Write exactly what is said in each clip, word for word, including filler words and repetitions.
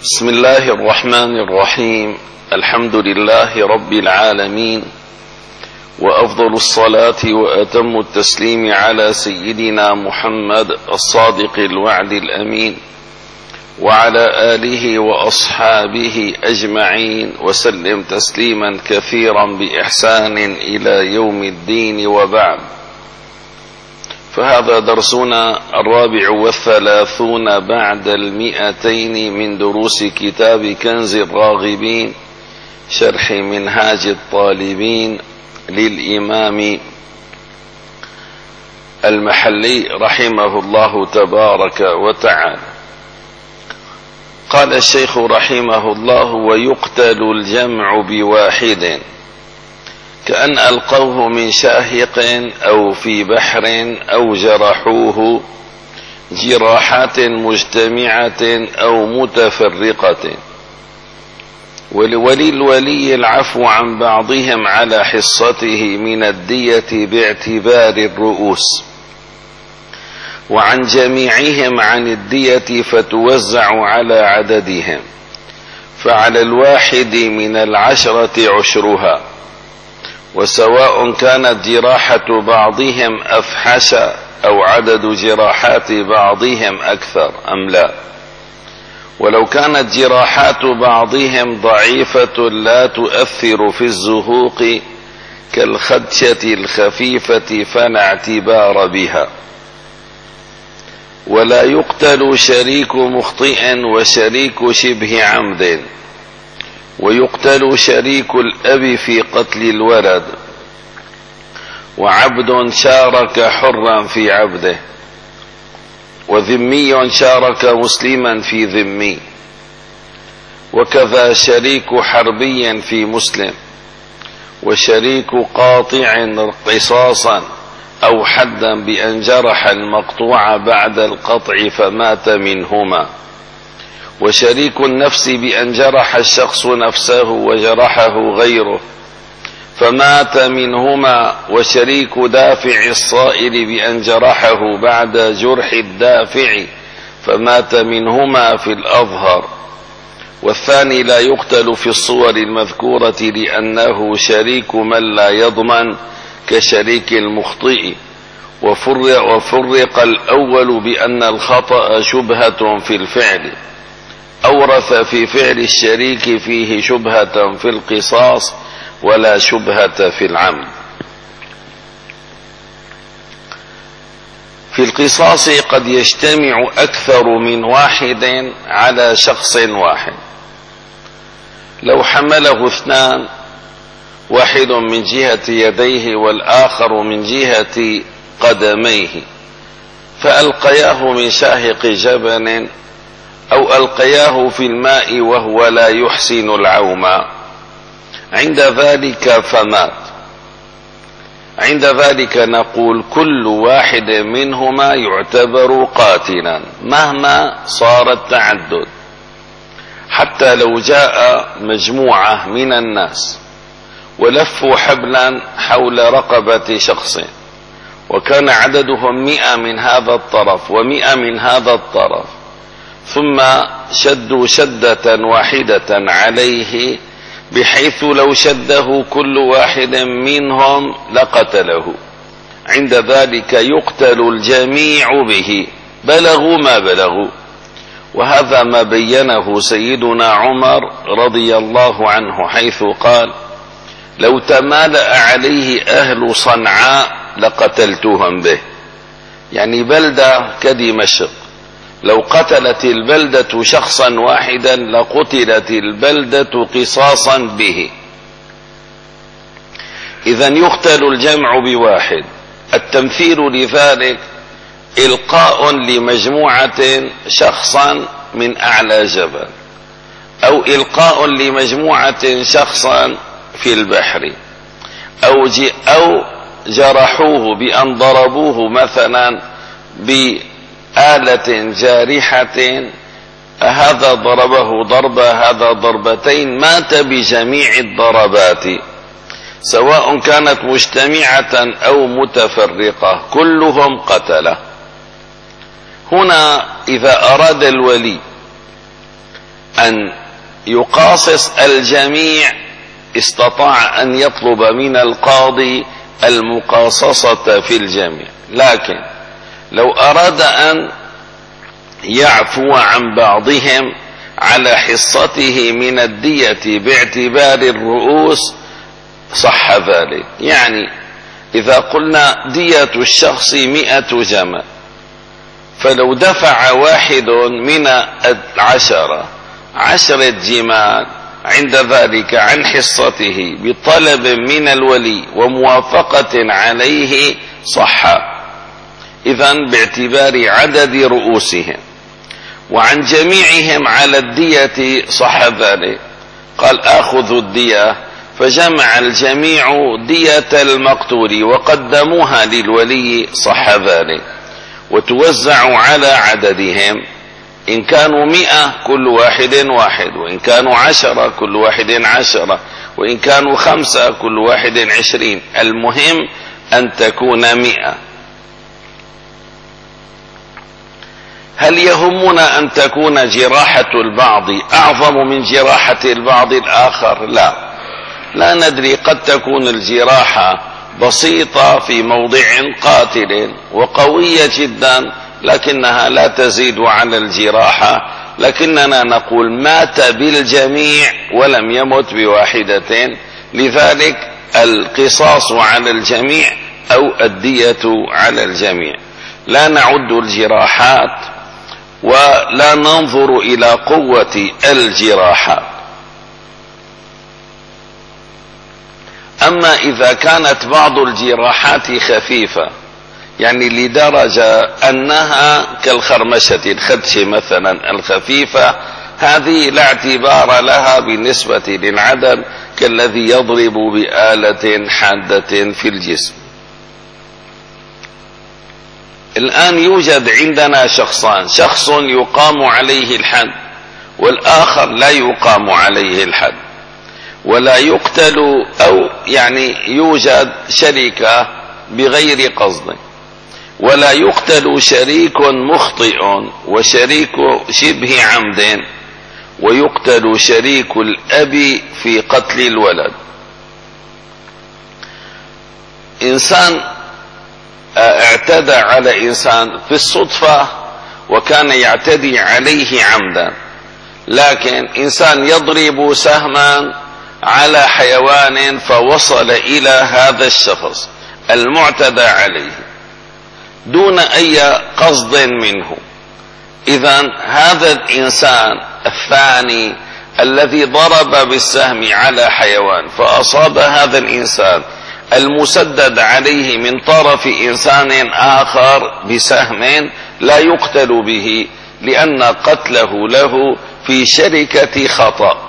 بسم الله الرحمن الرحيم. الحمد لله رب العالمين، وأفضل الصلاة وأتم التسليم على سيدنا محمد الصادق الوعد الأمين، وعلى آله وأصحابه أجمعين، وسلم تسليما كثيرا بإحسان إلى يوم الدين، وبعد. فهذا درسنا الرابع والثلاثون بعد المئتين من دروس كتاب كنز الراغبين شرح منهاج الطالبين للإمام المحلي رحمه الله تبارك وتعالى. قال الشيخ رحمه الله: ويقتل الجمع بواحد كأن ألقوه من شاهق أو في بحر أو جرحوه جراحات مجتمعة أو متفرقة، وللولي العفو عن بعضهم على حصته من الدية باعتبار الرؤوس، وعن جميعهم عن الدية فتوزع على عددهم، فعلى الواحد من العشرة عشرها، وسواء كانت جراحة بعضهم أفحش أو عدد جراحات بعضهم أكثر أم لا. ولو كانت جراحات بعضهم ضعيفة لا تؤثر في الزهوق كالخدشة الخفيفة فلا اعتبار بها. ولا يقتل شريك مخطئ وشريك شبه عمد، ويقتل شريك الأب في قتل الولد، وعبد شارك حرا في عبده، وذمي شارك مسلما في ذمي، وكذا شريك حربي في مسلم، وشريك قاطع قصاصا أو حدا بأن جرح المقطوع بعد القطع فمات منهما، وشريك النفس بأن جرح الشخص نفسه وجرحه غيره فمات منهما، وشريك دافع الصائل بأن جرحه بعد جرح الدافع فمات منهما في الأظهر. والثاني لا يقتل في الصور المذكورة لأنه شريك من لا يضمن كشريك المخطئ. وفرق, وفرق الأول بأن الخطأ شبهة في الفعل أورث في فعل الشريك فيه شبهة في القصاص ولا شبهة في العمد. في القصاص قد يجتمع أكثر من واحد على شخص واحد. لو حمله اثنان، واحد من جهة يديه والآخر من جهة قدميه، فألقياه من شاهق جبل أو ألقياه في الماء وهو لا يحسن العوم، عند ذلك فمات، عند ذلك نقول كل واحد منهما يعتبر قاتلا مهما صار التعدد. حتى لو جاء مجموعة من الناس ولفوا حبلا حول رقبة شخص، وكان عددهم مئة من هذا الطرف ومئة من هذا الطرف، ثم شدوا شدة واحدة عليه بحيث لو شده كل واحد منهم لقتله، عند ذلك يقتل الجميع به بلغوا ما بلغوا. وهذا ما بينه سيدنا عمر رضي الله عنه حيث قال: لو تمالأ عليه أهل صنعاء لقتلتهم به، يعني بلدة كدمشق لو قتلت البلدة شخصا واحدا لقتلت البلدة قصاصا به. إذن يقتل الجمع بواحد. التمثيل لذلك إلقاء لمجموعة شخصا من أعلى جبل، أو إلقاء لمجموعة شخصا في البحر، أو, أو جرحوه بأن ضربوه مثلا بآلة جارحة، هذا ضربه ضربة هذا ضربتين، مات بجميع الضربات سواء كانت مجتمعة أو متفرقة، كلهم قتله. هنا إذا أراد الولي أن يقاصص الجميع استطاع أن يطلب من القاضي المقاصصة في الجميع. لكن لو أراد أن يعفو عن بعضهم على حصته من الدية باعتبار الرؤوس صح ذلك. يعني إذا قلنا دية الشخص مئة جمل، فلو دفع واحد من العشرة عشرة جمال عند ذلك عن حصته بطلب من الولي وموافقة عليه صح، إذن باعتبار عدد رؤوسهم، وعن جميعهم على الدية صح ذلك. قال آخذ الدية، فجمع الجميع دية المقتول وقدموها للولي صح ذلك، وتوزع على عددهم، إن كانوا مئة كل واحد واحد، وإن كانوا عشرة كل واحد عشرة، وإن كانوا خمسة كل واحد عشرين، المهم أن تكون مئة. هل يهمنا أن تكون جراحة البعض أعظم من جراحة البعض الآخر؟ لا، لا ندري، قد تكون الجراحة بسيطة في موضع قاتل وقوية جدا لكنها لا تزيد على الجراحة، لكننا نقول مات بالجميع ولم يمت بواحدة، لذلك القصاص على الجميع أو الدية على الجميع. لا نعد الجراحات ولا ننظر إلى قوة الجراحات. أما إذا كانت بعض الجراحات خفيفة، يعني لدرجة أنها كالخرمشة الخدش مثلا الخفيفة، هذه لا اعتبار لها بالنسبة للعدد كالذي يضرب بآلة حادة في الجسم. الآن يوجد عندنا شخصان، شخص يقام عليه الحد والآخر لا يقام عليه الحد ولا يقتل، أو يعني يوجد شركة بغير قصد، ولا يقتل شريك مخطئ وشريك شبه عمد، ويقتل شريك الأب في قتل الولد. إنسان اعتدى على إنسان في الصدفة وكان يعتدي عليه عمدا، لكن إنسان يضرب سهما على حيوان فوصل إلى هذا الشخص المعتدى عليه دون أي قصد منه، إذن هذا الإنسان الثاني الذي ضرب بالسهم على حيوان فأصاب هذا الإنسان المسدد عليه من طرف إنسان آخر بسهم لا يقتل به، لأن قتله له في شركة خطأ.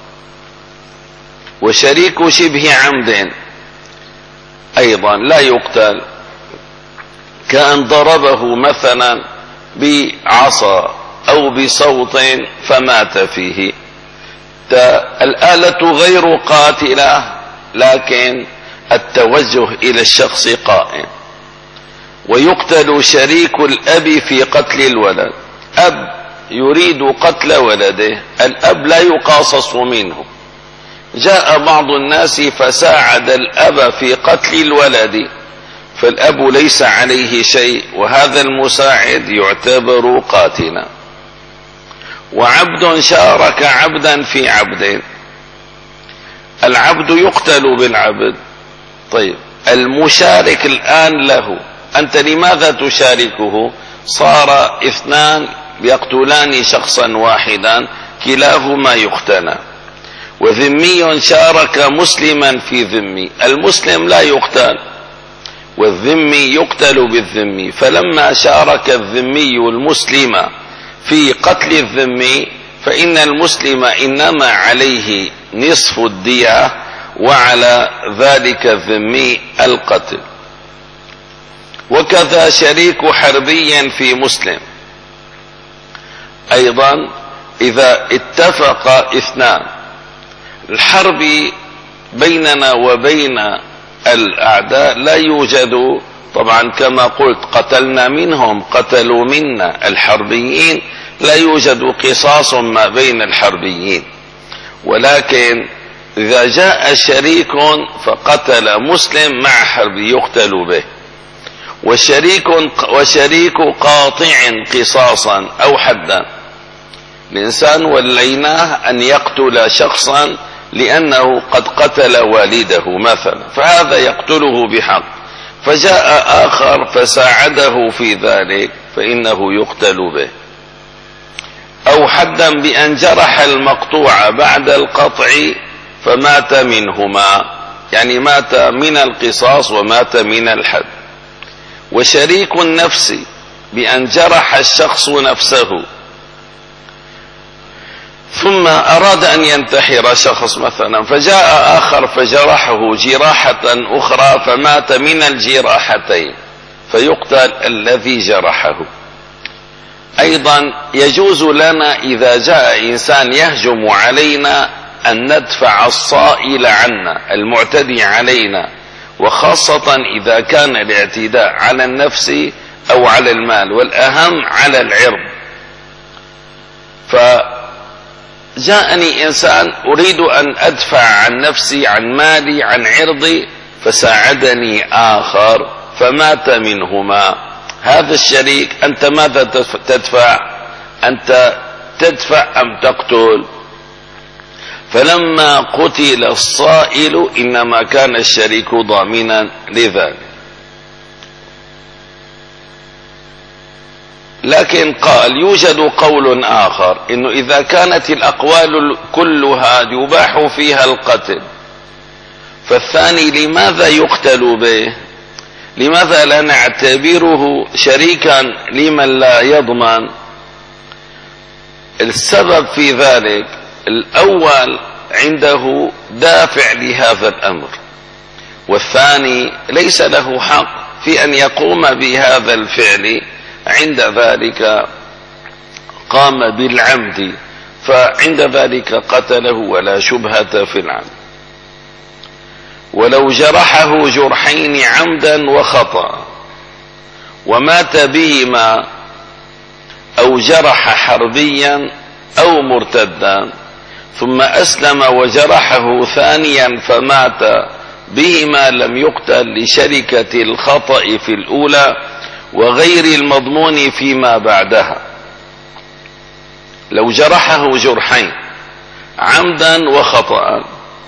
وشريك شبه عمد أيضا لا يقتل، كأن ضربه مثلا بعصا أو بصوت فمات فيه. الآلة غير قاتلة لكن التوجه إلى الشخص قائم. ويقتل شريك الأب في قتل الولد، أب يريد قتل ولده، الأب لا يقاصص منه، جاء بعض الناس فساعد الأب في قتل الولد، فالأب ليس عليه شيء وهذا المساعد يعتبر قاتلا. وعبد شارك عبدا في عبد، العبد يقتل بالعبد. طيب المشارك الآن له، أنت لماذا تشاركه؟ صار اثنان يقتلان شخصا واحدا كلاهما يقتلان. وذمي شارك مسلما في ذمي، المسلم لا يقتل والذمي يقتل بالذمي، فلما شارك الذمي المسلم في قتل الذمي فإن المسلم إنما عليه نصف الدية وعلى ذلك الذمي القتل. وكذا شريك حربي في مسلم أيضا إذا اتفق اثنان، الحرب بيننا وبين الأعداء لا يوجد طبعا كما قلت قتلنا منهم قتلوا منا الحربيين، لا يوجد قصاص ما بين الحربيين. ولكن إذا جاء شريك فقتل مسلم مع حربي يقتل به، وشريك وشريك قاطع قصاصا أو حدا. الإنسان وليناه أن يقتل شخصا لأنه قد قتل والده مثلا، فهذا يقتله بحق، فجاء آخر فساعده في ذلك فإنه يقتل به. أو حدا بأن جرح المقطوع بعد القطع فمات منهما، يعني مات من القصاص ومات من الحد. وشريك النفس بأن جرح الشخص نفسه ثم أراد أن ينتحر شخص مثلا، فجاء آخر فجرحه جراحة أخرى فمات من الجراحتين، فيقتل الذي جرحه. أيضا يجوز لنا إذا جاء إنسان يهجم علينا أن ندفع الصائل عنا المعتدي علينا، وخاصة إذا كان الاعتداء على النفس أو على المال، والأهم على العرض. فجاءني إنسان أريد أن أدفع عن نفسي، عن مالي، عن عرضي، فساعدني آخر فمات منهما. هذا الشريك أنت ماذا تدفع؟ أنت تدفع أم تقتل؟ فلما قتل الصائل إنما كان الشريك ضامنا لذلك. لكن قال يوجد قول آخر إنه إذا كانت الأقوال كلها يباح فيها القتل، فالثاني لماذا يقتل به؟ لماذا لا نعتبره شريكا لمن لا يضمن؟ السبب في ذلك الأول عنده دافع لهذا الأمر، والثاني ليس له حق في أن يقوم بهذا الفعل، عند ذلك قام بالعمد، فعند ذلك قتله ولا شبهة في العمد. ولو جرحه جرحين عمدا وخطأ ومات بهما، أو جرح حربيا أو مرتدا ثم أسلم وجرحه ثانيا فمات بهما، لم يقتل لشركة الخطأ في الأولى وغير المضمون فيما بعدها. لو جرحه جرحين عمدا وخطأ،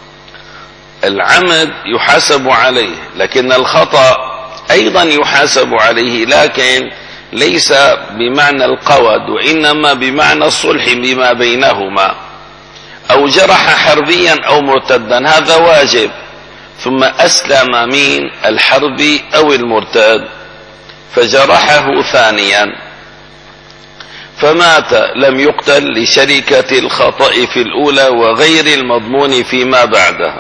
العمد يحاسب عليه، لكن الخطأ أيضا يحاسب عليه، لكن ليس بمعنى القود، وإنما بمعنى الصلح بما بينهما. أو جرح حربيا أو مرتدا، هذا واجب، ثم أسلم من الحربي أو المرتد فجرحه ثانيا فمات، لم يقتل لشركة الخطأ في الأولى وغير المضمون فيما بعدها.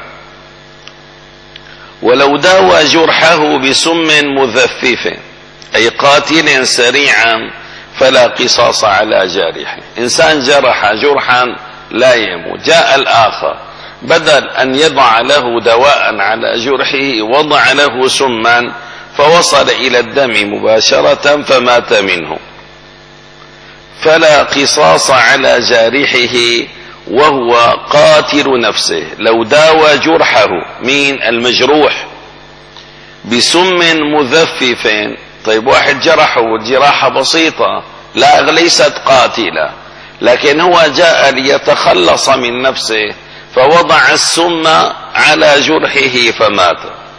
ولو داوى جرحه بسم مذفف، أي قاتل سريعا، فلا قصاص على جارحه. إنسان جرح جرحا لا يموت، جاء الآخر بدل أن يضع له دواء على جرحه وضع له سما فوصل إلى الدم مباشرة فمات منه، فلا قصاص على جارحه وهو قاتل نفسه. لو داوى جرحه من المجروح بسم مذفف، طيب واحد جرحه والجراحة بسيطة لا ليست قاتلة، لكن هو جاء ليتخلص من نفسه فوضع السم على جرحه فمات.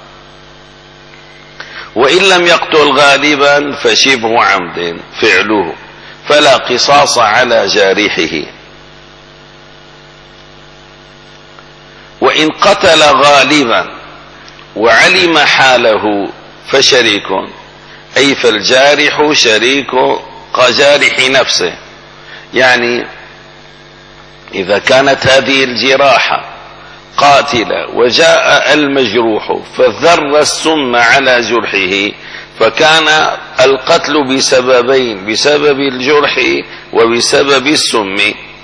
وإن لم يقتل غالبا فشبه عمد فعله، فلا قصاص على جارحه. وإن قتل غالبا وعلم حاله فشريك، أي فالجارح شريك كجارح نفسه. يعني إذا كانت هذه الجراحة قاتلة وجاء المجروح فذر السم على جرحه، فكان القتل بسببين، بسبب الجرح وبسبب السم.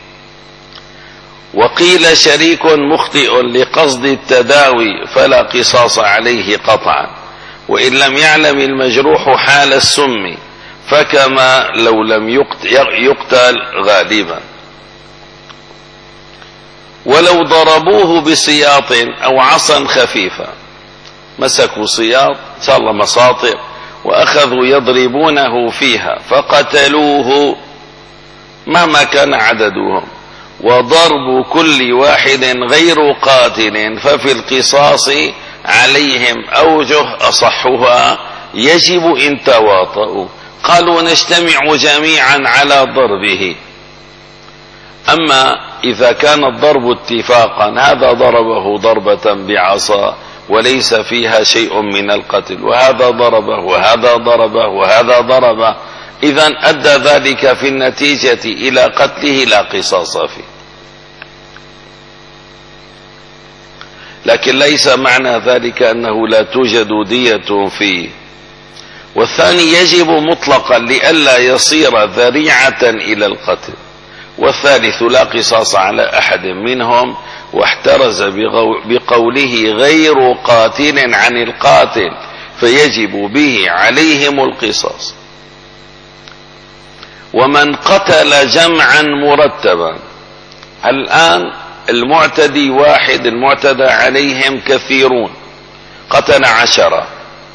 وقيل شريك مخطئ لقصد التداوي فلا قصاص عليه قطعا، وإن لم يعلم المجروح حال السم فكما لو لم يقتل غالبا. ولو ضربوه بسياط أو عصا خفيفة، مسكوا سياط صار له مساطر وأخذوا يضربونه فيها فقتلوه مهما كان عددهم، وضرب كل واحد غير قاتل ففي القصاص عليهم أوجه أصحها يجب إن تواطؤوا. قالوا نجتمع جميعا على ضربه. أما إذا كان الضرب اتفاقا، هذا ضربه ضربة بعصا وليس فيها شيء من القتل، وهذا ضربه وهذا ضربه وهذا ضربه، إذن أدى ذلك في النتيجة إلى قتله لا قصاص فيه. لكن ليس معنى ذلك أنه لا توجد دية فيه. والثاني يجب مطلقا لئلا يصير ذريعة إلى القتل. والثالث لا قصاص على أحد منهم، واحترز بقوله غير قاتل عن القاتل فيجب به عليهم القصاص. ومن قتل جمعا مرتبا، الآن المعتدي واحد، المعتدى عليهم كثيرون، قتل عشرة،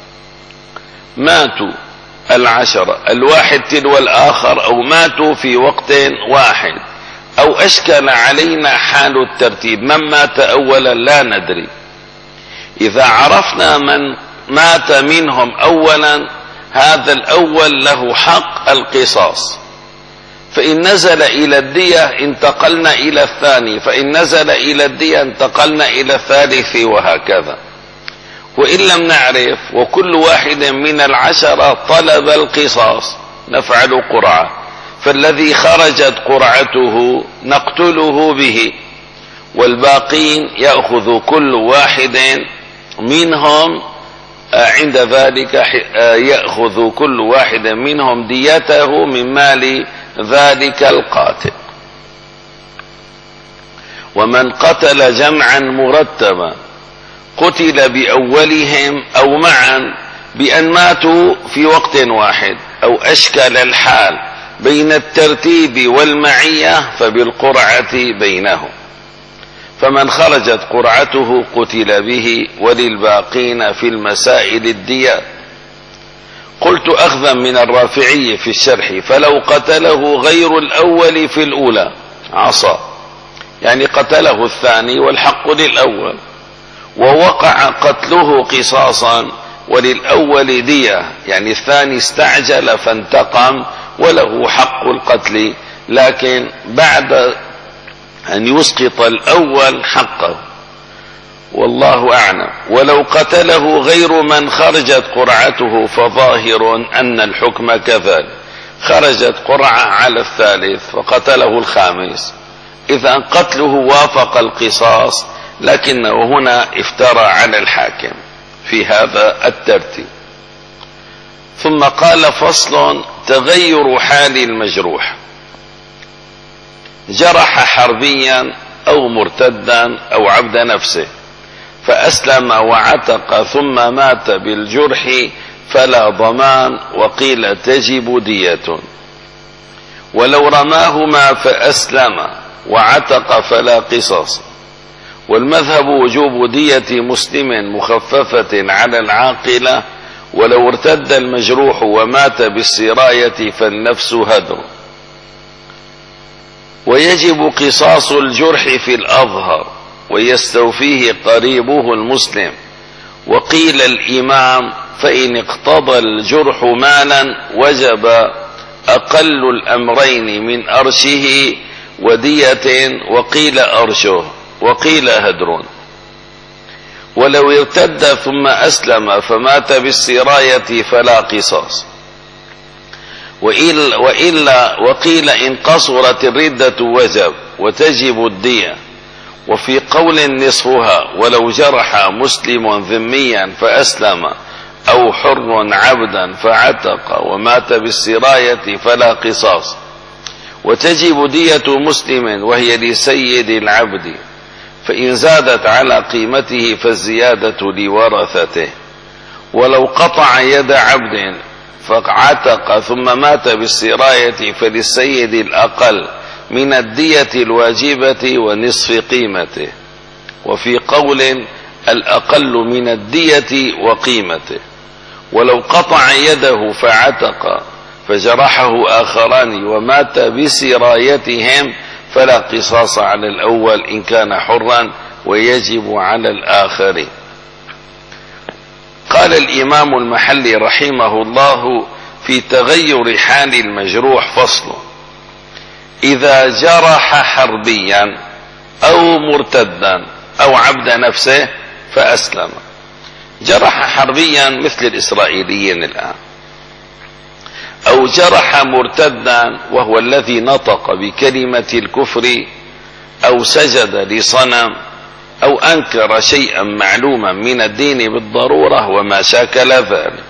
ماتوا العشرة الواحد تلو الآخر أو ماتوا في وقت واحد، أو أشكل علينا حال الترتيب، من مات أولا لا ندري. إذا عرفنا من مات منهم أولا، هذا الأول له حق القصاص، فإن نزل إلى الدية انتقلنا إلى الثاني، فإن نزل إلى الدية انتقلنا إلى الثالث، وهكذا. وإن لم نعرف وكل واحد من العشرة طلب القصاص نفعل قرعة، فالذي خرجت قرعته نقتله به، والباقين يأخذ كل واحد منهم عند ذلك يأخذ كل واحد منهم ديته من مال ذلك القاتل. ومن قتل جمعا مرتبا قتل بأولهم أو معا بأن ماتوا في وقت واحد، أو أشكل الحال بين الترتيب والمعية فبالقرعة بينهم. فمن خرجت قرعته قتل به، وللباقين في المسائل الديات. قلت أخذا من الرافعي في الشرح: فلو قتله غير الأول في الأولى عصا، يعني قتله الثاني والحق للأول، ووقع قتله قصاصا وللأول دية، يعني الثاني استعجل فانتقم وله حق القتل، لكن بعد أن يسقط الأول حقه، والله أعلم. ولو قتله غير من خرجت قرعته فظاهر أن الحكم كذلك. خرجت قرعة على الثالث فقتله الخامس، إذا قتله وافق القصاص، لكنه هنا افترى على الحاكم في هذا الترتيب. ثم قال: فصل: تغير حال المجروح. جرح حربيا أو مرتدا أو عبد نفسه فأسلم وعتق ثم مات بالجرح فلا ضمان، وقيل تجب دية. ولو رماهما فأسلم وعتق فلا قصاص. والمذهب وجوب دية مسلم مخففة على العاقلة، ولو ارتد المجروح ومات بالسراية فالنفس هدر. ويجب قصاص الجرح في الأظهر ويستوفيه قريبه المسلم. وقيل الإمام: فإن اقتضى الجرح مالا وجب أقل الأمرين من أرشه ودية، وقيل أرشه، وقيل هدر. ولو ارتد ثم أسلم فمات بالسراية فلا قصاص. وإلا, وإلا وقيل إن قصرت الردة وجب وتجب الدية. وفي قول نصفها: ولو جرح مسلم ذميا فأسلم أو حر عبدا فعتق ومات بالسراية فلا قصاص. وتجب دية مسلم وهي لسيد العبد، فإن زادت على قيمته فالزيادة لورثته. ولو قطع يد عبد فعتق ثم مات بالسراية فللسيد الأقل من الدية الواجبة ونصف قيمته، وفي قول الأقل من الدية وقيمته. ولو قطع يده فعتق فجرحه آخران ومات بسرايتهم فلا قصاص على الأول إن كان حرا، ويجب على الآخر. قال الإمام المحلي رحمه الله في تغير حال المجروح فصل: إذا جرح حربيا أو مرتدا أو عبد نفسه فأسلم. جرح حربيا مثل الإسرائيليين الآن، أو جرح مرتدا وهو الذي نطق بكلمة الكفر أو سجد لصنم أو أنكر شيئا معلوما من الدين بالضرورة وما شاكل ذلك.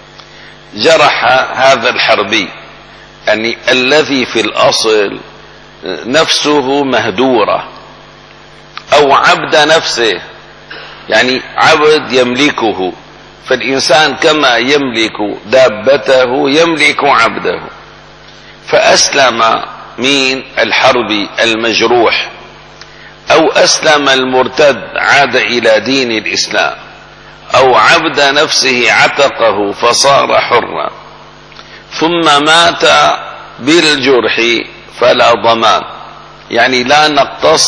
جرح هذا الحربي يعني الذي في الأصل نفسه مهدورة، أو عبد نفسه يعني عبد يملكه، فالإنسان كما يملك دابته يملك عبده، فأسلم من الحرب المجروح، أو أسلم المرتد عاد إلى دين الإسلام، أو عبد نفسه عتقه فصار حرا، ثم مات بالجرح فلا ضمان، يعني لا نقتص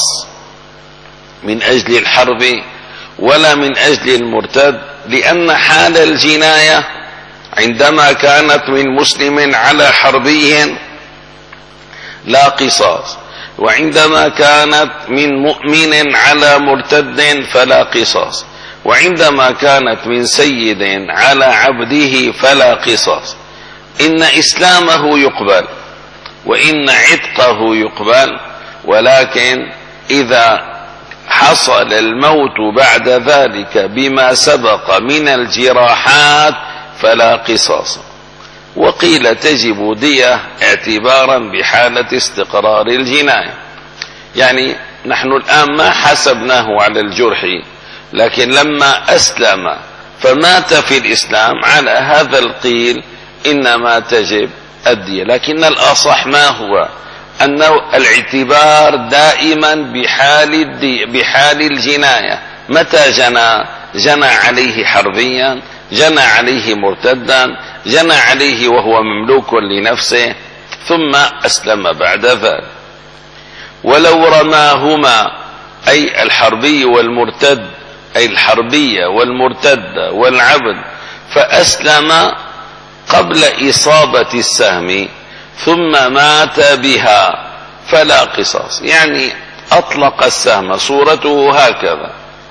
من أجل الحرب ولا من أجل المرتد، لأن حال الجناية عندما كانت من مسلم على حربي لا قصاص، وعندما كانت من مؤمن على مرتد فلا قصاص، وعندما كانت من سيد على عبده فلا قصاص. إن إسلامه يقبل وإن عتقه يقبل، ولكن إذا حصل الموت بعد ذلك بما سبق من الجراحات فلا قصاص. وقيل تجب دية اعتبارا بحالة استقرار الجناية، يعني نحن الآن ما حسبناه على الجرح، لكن لما أسلم فمات في الإسلام على هذا القيل إنما تجب الدية. لكن الأصح ما هو؟ أنه الاعتبار دائما بحال الدي بحال الجناية. متى جنى؟ جنى عليه حربيا، جنى عليه مرتدا، جنى عليه وهو مملوك لنفسه، ثم أسلم بعد ذلك. ولو رماهما أي الحربي والمرتد، أي الحربية والمرتد والعبد، فأسلم قبل إصابة السهم ثم مات بها فلا قصاص، يعني أطلق السهم صورته هكذا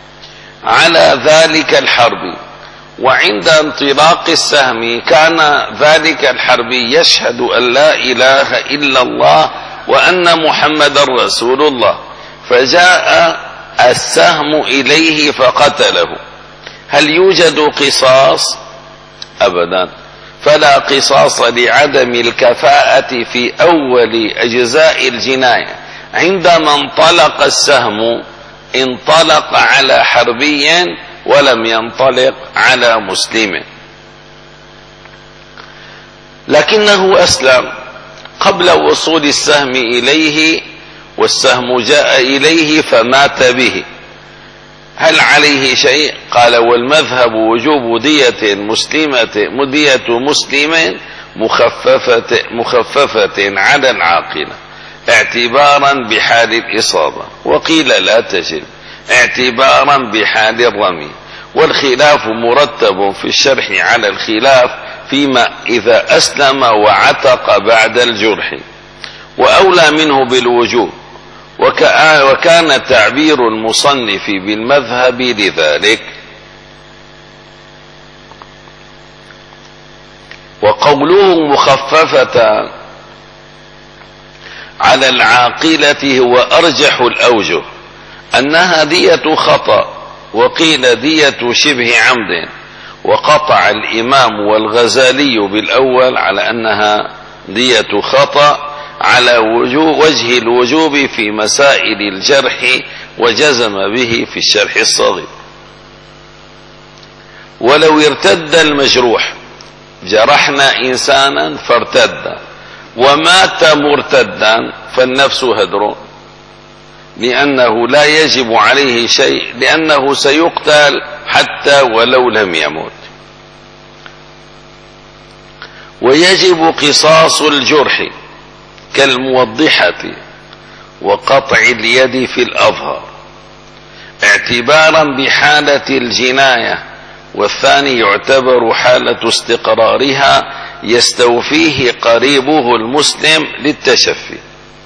على ذلك الحربي، وعند انطلاق السهم كان ذلك الحربي يشهد أن لا إله إلا الله وأن محمد رسول الله، فجاء السهم إليه فقتله. هل يوجد قصاص؟ أبدا، فلا قصاص لعدم الكفاءة في أول أجزاء الجناية. عندما انطلق السهم انطلق على حربي ولم ينطلق على مسلم، لكنه أسلم قبل وصول السهم إليه، والسهم جاء إليه فمات به. هل عليه شيء؟ قال: والمذهب وجوب دية مسلمة دية مسلم مخففة مخففة على العاقلة اعتبارا بحال الإصابة، وقيل لا تجب اعتبارا بحال الرمي. والخلاف مرتب في الشرح على الخلاف فيما إذا أسلم وعتق بعد الجرح، وأولى منه بالوجوب، وكان تعبير المصنف بالمذهب لذلك. وقوله مخففة على العاقلة هو أرجح الأوجه، أنها دية خطأ، وقيل دية شبه عمد، وقطع الإمام والغزالي بالأول على أنها دية خطأ على وجه الوجوب في مسائل الجرح، وجزم به في الشرح الصغير. ولو ارتد المجروح جرحنا إنسانا فارتد ومات مرتدا فالنفس هدر، لأنه لا يجب عليه شيء، لأنه سيقتل حتى ولو لم يمت. ويجب قصاص الجرح كالموضحة وقطع اليد في الأظهر اعتبارا بحالة الجناية، والثاني يعتبر حالة استقرارها يستوفيه قريبه المسلم للتشفي.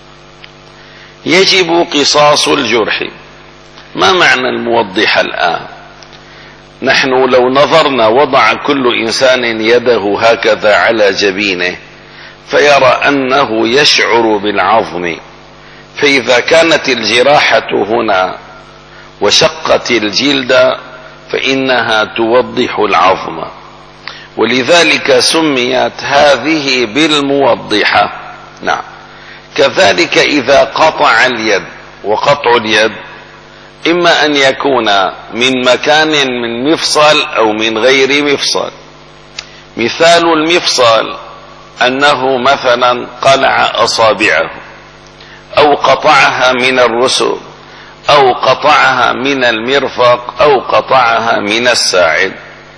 يجب قصاص الجرح. ما معنى الموضحة الآن؟ نحن لو نظرنا وضع كل إنسان يده هكذا على جبينه فيرى أنه يشعر بالعظم، فإذا كانت الجراحة هنا وشقت الجلد فإنها توضح العظم، ولذلك سميت هذه بالموضحة. نعم. كذلك إذا قطع اليد، وقطع اليد إما أن يكون من مكان من مفصل أو من غير مفصل. مثال المفصل أنه مثلا قلع أصابعه أو قطعها من الرسغ أو قطعها من المرفق أو قطعها من الساعد.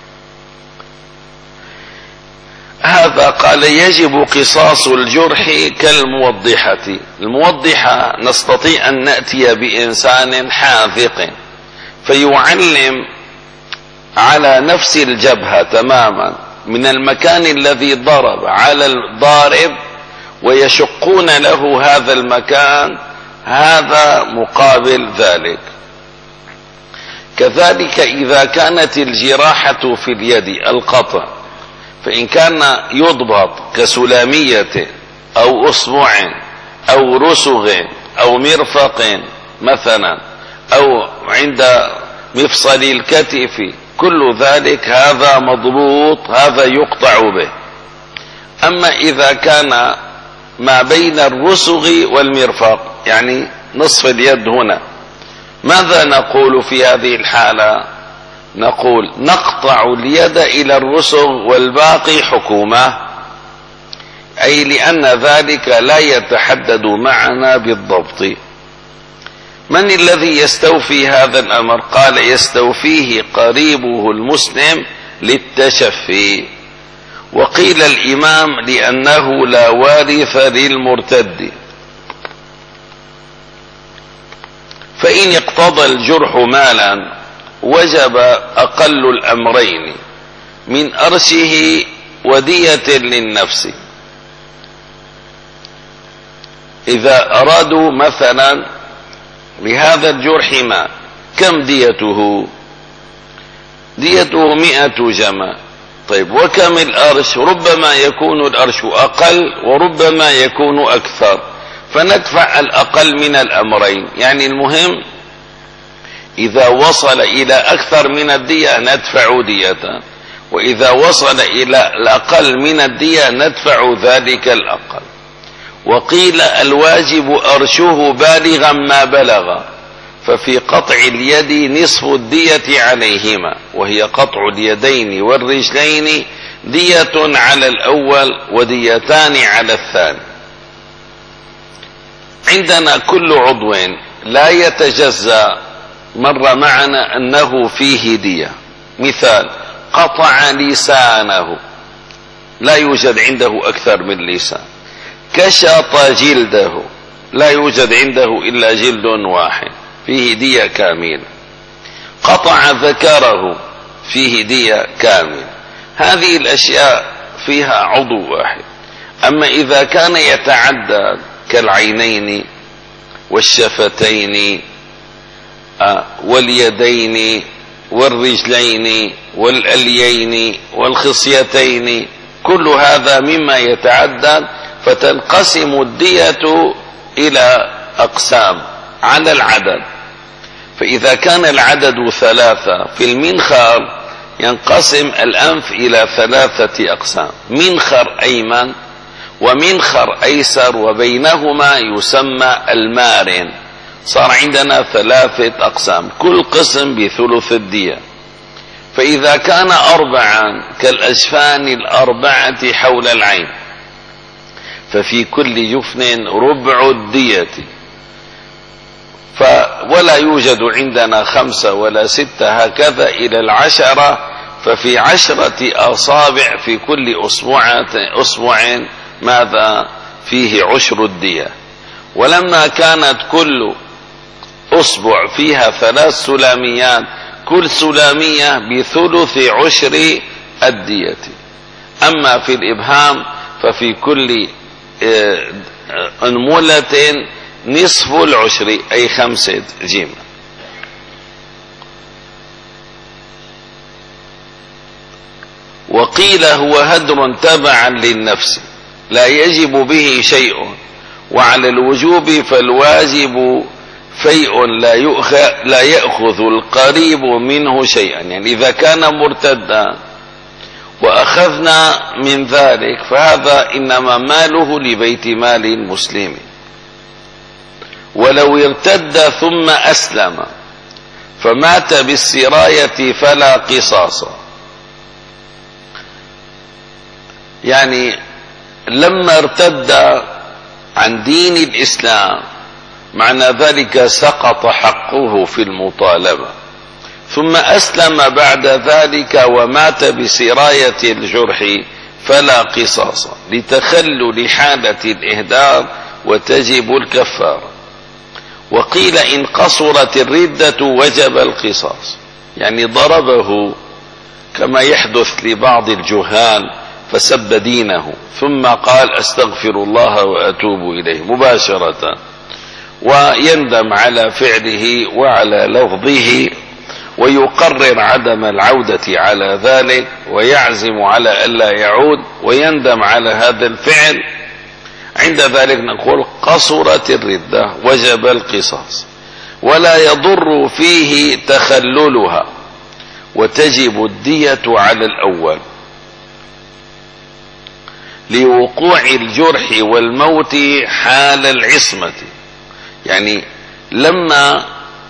هذا قال يجب قصاص الجرح كالموضحة. الموضحة نستطيع أن نأتي بإنسان حاذق فيعلم على نفس الجبهة تماما من المكان الذي ضرب على الضارب ويشقون له هذا المكان، هذا مقابل ذلك. كذلك إذا كانت الجراحة في اليد القطع، فإن كان يضبط كسلامية أو أصبع أو رسغ أو مرفق مثلا أو عند مفصل الكتف، كل ذلك هذا مضبوط، هذا يقطع به. أما إذا كان ما بين الرسغ والمرفق يعني نصف اليد هنا، ماذا نقول في هذه الحالة؟ نقول نقطع اليد إلى الرسغ والباقي حكومة، أي لأن ذلك لا يتحدد معنا بالضبط. من الذي يستوفي هذا الأمر؟ قال يستوفيه قريبه المسلم للتشفي. وقيل الإمام لأنه لا وارث للمرتد. فإن اقتضى الجرح مالا وجب أقل الأمرين من أرشه ودية للنفس. إذا أرادوا مثلا لهذا الجرح ما، كم ديته؟ ديته مئة جمل. طيب وكم الأرش؟ ربما يكون الأرش أقل وربما يكون أكثر، فندفع الأقل من الأمرين. يعني المهم إذا وصل إلى أكثر من الدية ندفع دية، وإذا وصل إلى الأقل من الدية ندفع ذلك الأقل. وقيل الواجب أرشه بالغا ما بلغ، ففي قطع اليد نصف الدية عليهما، وهي قطع اليدين والرجلين دية على الأول وديتان على الثاني. عندنا كل عضو لا يتجزأ مر معنا أنه فيه دية. مثال قطع لسانه، لا يوجد عنده أكثر من لسان. كشط جلده، لا يوجد عنده إلا جلد واحد، فيه دية كاملة. قطع ذكره، فيه دية كاملة. هذه الأشياء فيها عضو واحد. أما إذا كان يتعدد كالعينين والشفتين واليدين والرجلين والأليين والخصيتين، كل هذا مما يتعدد، فتنقسم الدية إلى أقسام على العدد. فإذا كان العدد ثلاثة في المنخر ينقسم الأنف إلى ثلاثة أقسام: منخر أيمن ومنخر أيسر وبينهما يسمى المارن. صار عندنا ثلاثة أقسام، كل قسم بثلث الدية. فإذا كان أربعا كالأجفان الأربعة حول العين ففي كل جفن ربع الدية. ولا يوجد عندنا خمسة ولا ستة هكذا إلى العشرة، ففي عشرة أصابع في كل أصبع ماذا فيه عشر الدية. ولما كانت كل أصبع فيها ثلاث سلاميات كل سلامية بثلث عشر الدية. أما في الإبهام ففي كل أنملة نصف العشر أي خمسة جيم. وقيل هو هدر تبعا للنفس لا يجب به شيء، وعلى الوجوب فالواجب فيء لا يؤخذ, لا يأخذ القريب منه شيئا. يعني إذا كان مرتدا وأخذنا من ذلك فهذا إنما ماله لبيت مال المسلم. ولو ارتد ثم أسلم فمات بالسراية فلا قصاص. يعني لما ارتد عن دين الإسلام معنى ذلك سقط حقه في المطالبة، ثم أسلم بعد ذلك ومات بسراية الجرح فلا قصاص لتخلل حالة الإهدار وتجب الكفارة. وقيل إن قصرت الردة وجب القصاص، يعني ضربه كما يحدث لبعض الجهال فسب دينه ثم قال أستغفر الله وأتوب إليه مباشرة، ويندم على فعله وعلى لفظه ويقرر عدم العودة على ذلك ويعزم على ألا يعود ويندم على هذا الفعل. عند ذلك نقول قصرت الردة وجب القصاص، ولا يضر فيه تخللها، وتجب الدية على الأول لوقوع الجرح والموت حال العصمة. يعني لما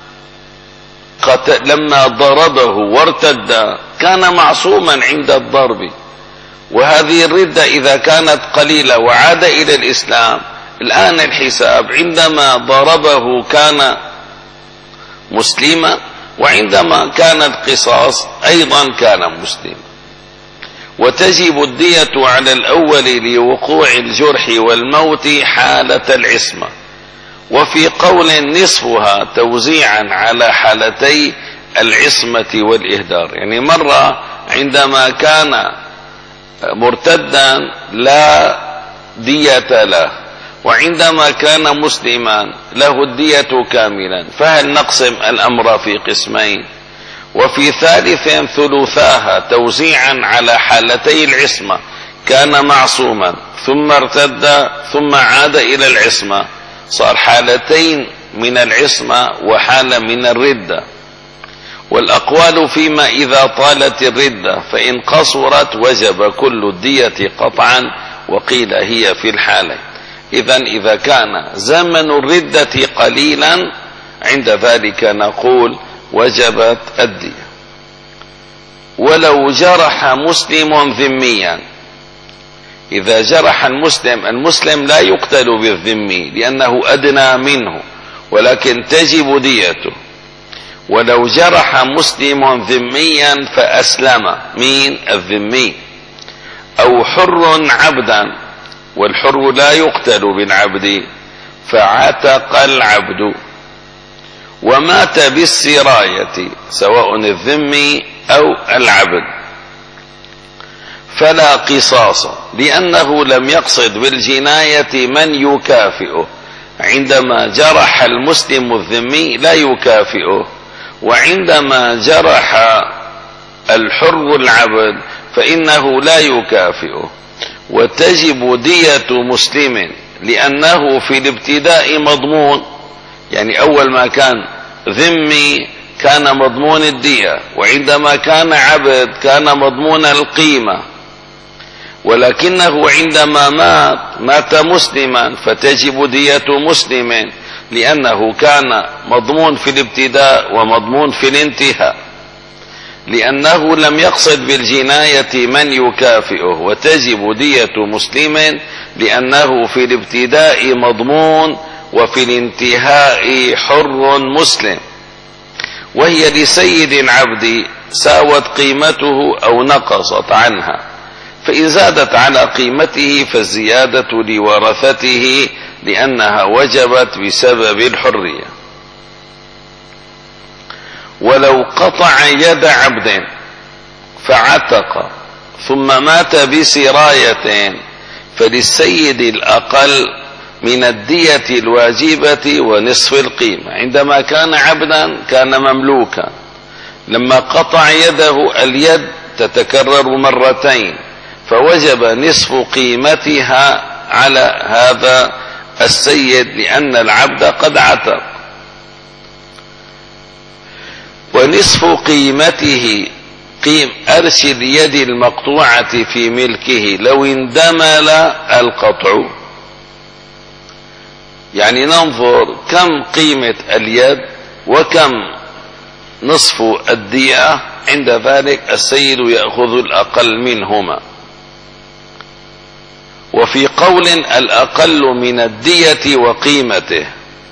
قتل لما ضربه وارتد كان معصوما عند الضرب، وهذه الردة إذا كانت قليلة وعاد إلى الإسلام الآن الحساب عندما ضربه كان مسلما، وعندما كان القصاص أيضا كان مسلما. وتجب الدية على الأول لوقوع الجرح والموت حالة العصمة. وفي قول نصفها توزيعا على حالتي العصمة والإهدار، يعني مرة عندما كان مرتدا لا دية له، وعندما كان مسلما له الدية كاملا، فهل نقسم الأمر في قسمين؟ وفي ثالث ثلثاها توزيعا على حالتي العصمة، كان معصوما ثم ارتد ثم عاد إلى العصمة، صار حالتين من العصمة وحالة من الردة. والأقوال فيما إذا طالت الردة، فإن قصرت وجب كل الدية قطعا، وقيل هي في الحالين. إذن إذا كان زمن الردة قليلا عند ذلك نقول وجبت الدية. ولو جرح مسلم ذميا، إذا جرح المسلم، المسلم لا يقتل بالذمي لأنه أدنى منه، ولكن تجب ديته. ولو جرح مسلم ذميا فأسلم، مين الذمي؟ أو حر عبدا، والحر لا يقتل بالعبد، فعتق العبد، ومات بالسراية سواء الذمي أو العبد، فلا قصاص لأنه لم يقصد بالجناية من يكافئه. عندما جرح المسلم الذمي لا يكافئه، وعندما جرح الحر العبد فإنه لا يكافئه. وتجب دية مسلم لأنه في الابتداء مضمون، يعني أول ما كان ذمي كان مضمون الدية، وعندما كان عبد كان مضمون القيمة، ولكنه عندما مات مات مسلما فتجب دية مسلم لأنه كان مضمون في الابتداء ومضمون في الانتهاء. لأنه لم يقصد بالجناية من يكافئه، وتجب دية مسلم لأنه في الابتداء مضمون وفي الانتهاء حر مسلم، وهي لسيد العبد ساوت قيمته أو نقصت عنها، فإن زادت على قيمته فالزيادة لورثته لأنها وجبت بسبب الحرية. ولو قطع يد عبد فعتق ثم مات بسراية فللسيد الأقل من الدية الواجبة ونصف القيمة. عندما كان عبدا كان مملوكا، لما قطع يده اليد تتكرر مرتين فوجب نصف قيمتها على هذا السيد لأن العبد قد عتق، ونصف قيمته قيم أرش اليد المقطوعة في ملكه لو اندمل القطع. يعني ننظر كم قيمة اليد وكم نصف الدية، عند ذلك السيد يأخذ الأقل منهما. وفي قول الأقل من الدية وقيمته،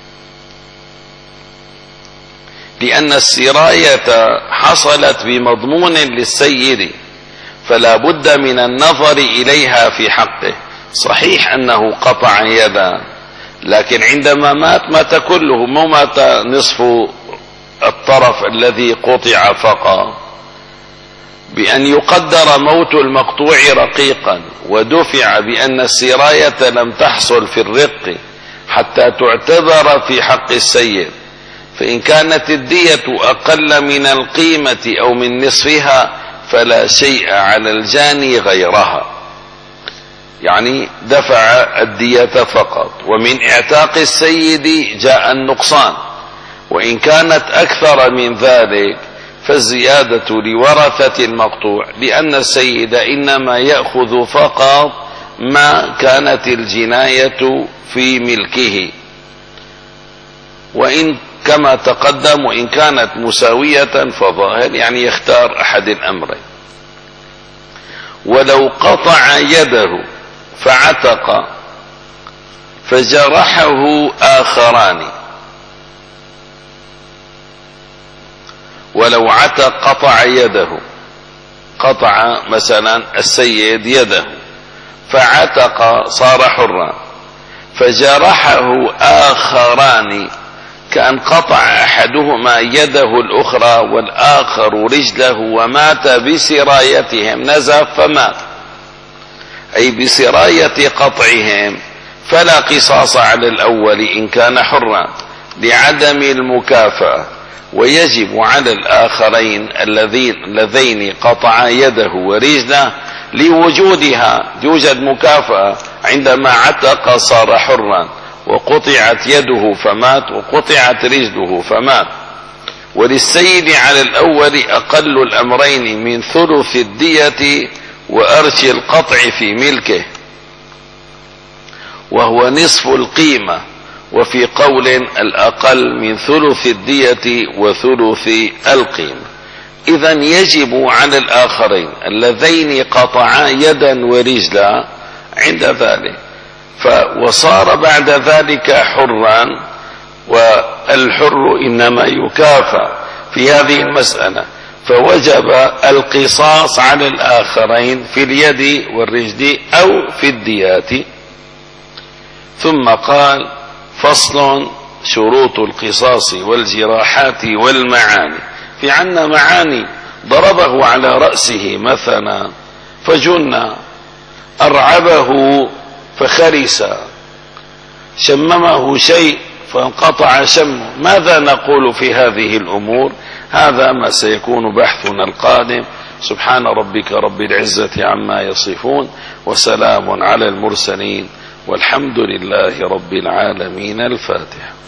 لأن السراية حصلت بمضمون للسيد فلا بد من النظر إليها في حقه. صحيح أنه قطع يدا، لكن عندما مات مات كله، مو مات نصف الطرف الذي قطع فقط. بأن يقدر موت المقطوع رقيقا ودفع بأن السراية لم تحصل في الرق حتى تعتبر في حق السيد، فإن كانت الدية أقل من القيمة أو من نصفها فلا شيء على الجاني غيرها، يعني دفع الدية فقط. ومن اعتاق السيد جاء النقصان، وإن كانت أكثر من ذلك فالزيادة لورثة المقطوع، لأن السيد إنما يأخذ فقط ما كانت الجناية في ملكه، وإن كما تقدم وإن كانت مساوية فظاهر، يعني يختار أحد الأمرين. ولو قطع يده فعتق فجرحه آخران، ولو عتق قطع يده، قطع مثلا السيد يده فعتق صار حرا، فجرحه آخران كأن قطع أحدهما يده الأخرى والآخر رجله ومات بسرايتهم، نزف فمات، أي بسراية قطعهم، فلا قصاص على الأول إن كان حرا لعدم المكافأة، ويجب على الآخرين اللذين اللذين قطع يده ورجله لوجودها، يوجد مكافأة. عندما عتق صار حرا وقطعت يده فمات وقطعت رجله فمات. وللسيد على الأول أقل الأمرين من ثلث الدية وأرش القطع في ملكه وهو نصف القيمة، وفي قول الأقل من ثلث الدية وثلث القيمة. إذن يجب على الآخرين اللذين قطعا يدا ورجلا عند ذلك، وصار بعد ذلك حرا، والحر إنما يكافى في هذه المسألة، فوجب القصاص على الآخرين في اليد والرجل أو في الديات. ثم قال: فصل: شروط القصاص والجراحات والمعاني. في عنا معاني: ضربه على رأسه مثلا فجن، أرعبه فخرس، شممه شيء فانقطع شمه. ماذا نقول في هذه الأمور؟ هذا ما سيكون بحثنا القادم. سبحان ربك رب العزة عما يصفون، وسلام على المرسلين، والحمد لله رب العالمين. الفاتحة.